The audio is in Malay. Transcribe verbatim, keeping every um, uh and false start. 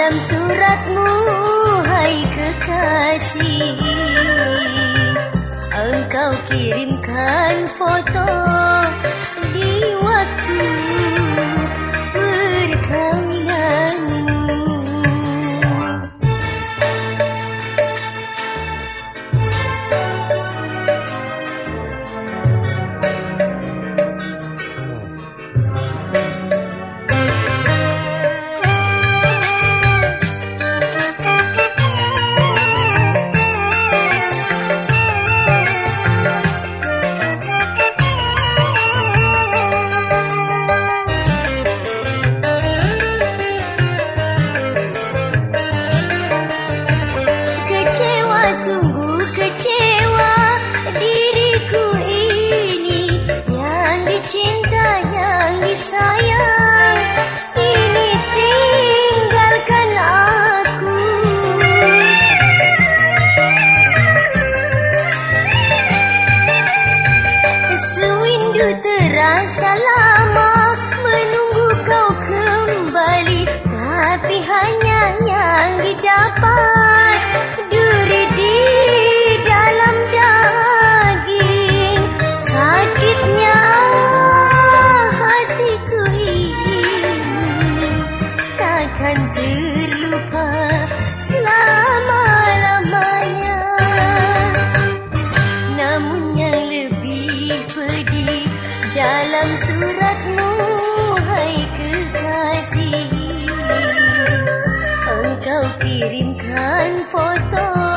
dalam suratmu, hai kekasih, engkau kirimkan foto di waktu perkahwinanmu. Sungguh kecewa diriku ini, yang dicinta, yang disayang, kini tinggalkan aku. Sewindu terasa lama menunggu kau kembali, tapi hanya yang didapat duri di dalam daging. Sakitnya hatiku ini takkan terlupa selama-lamanya. Namun yang lebih pedih, dalam suratmu, hai kekasih, engkau kirimkan foto